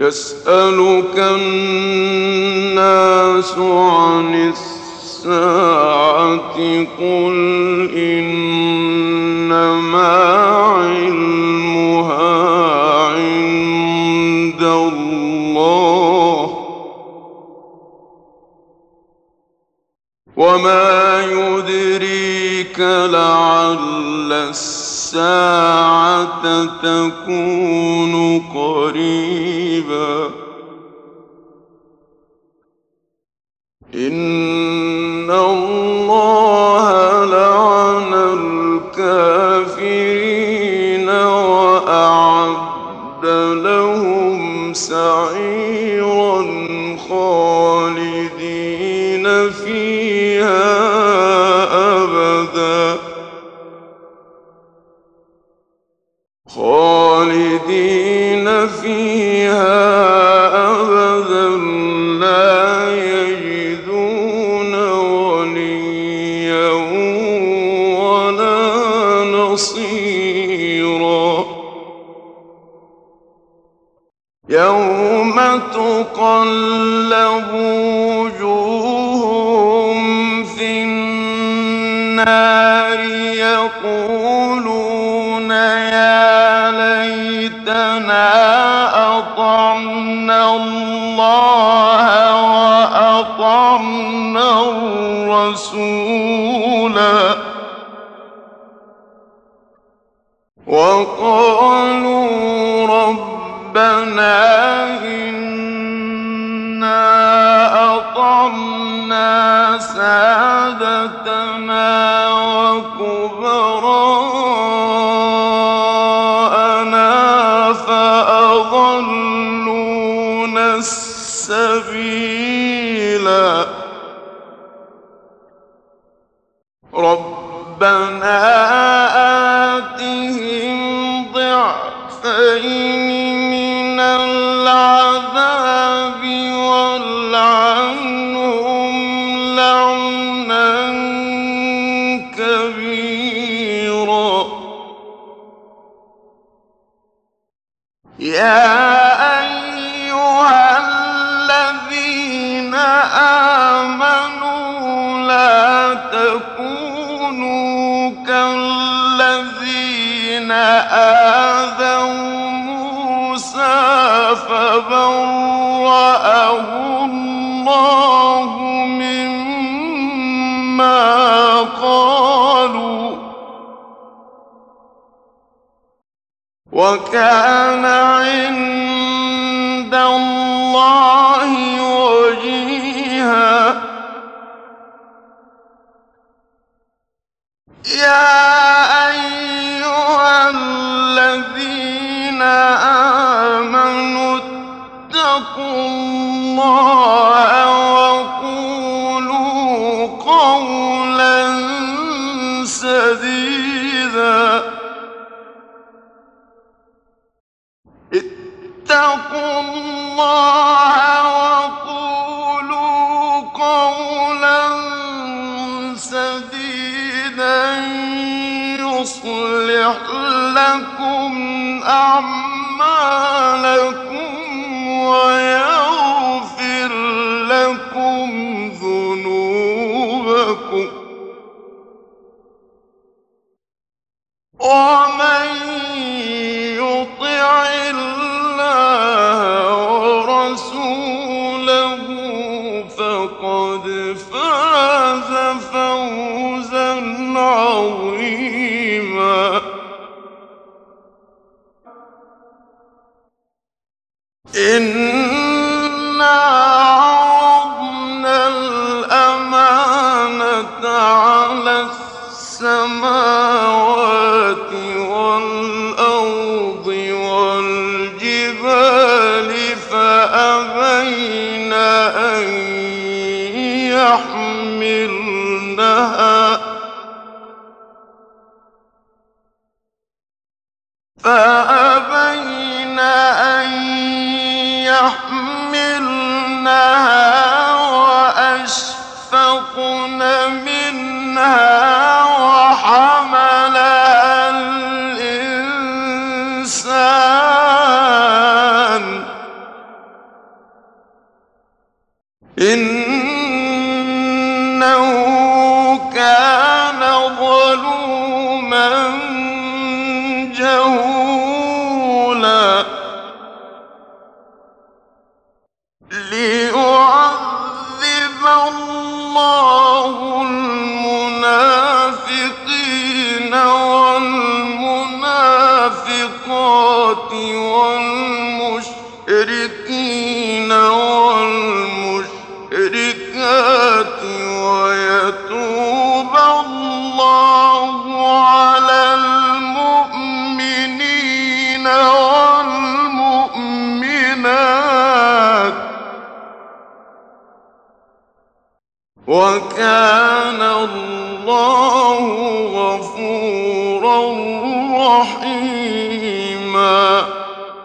يسألك الناس عن الساعة قل إنما علمها عند الله وما يدريك لعل الساعة تكون قريبا إن الله لعن الكافرين وأعد لهم سعيرا خالدين فيها أبدا لا يجدون وليا ولا نصيرا يوم تقلب وجوههم في النار يقولون يا ليتنا أطعنا الله وأطعنا الرسولا وقالوا ربنا إنا أطعنا سادتنا وكبراءنا فأضلونا السبيلا ربنا آتهم ضعفين من العذاب والعنهم لعنا كبيرا يا أيها الذين آمنوا لا تكونوا كالذين آذوا موسى فبرأه الله مما قالوا وكان عند الله وجيها يا أيها الذين آمنوا اتقوا الله وقولوا قولا سديدا اتقوا الله وقولوا قولا سديدا يصلح لكم أعمالكم ويغفر لكم ذنوبكم ومن يطع الله ورسوله فقد فاز فوزا عظيما إنا عرضنا الأمانة على السماوات والأرض والجبال فأبين أن يحملنها وأشفقن منها وحملها الإنسان إنه كان ظلوما جهولا ليعذب الله المنافقين والمنافقات والمشركين والمشركات ويتوب الله على المؤمنين والمؤمنات وكان الله غفورا رحيما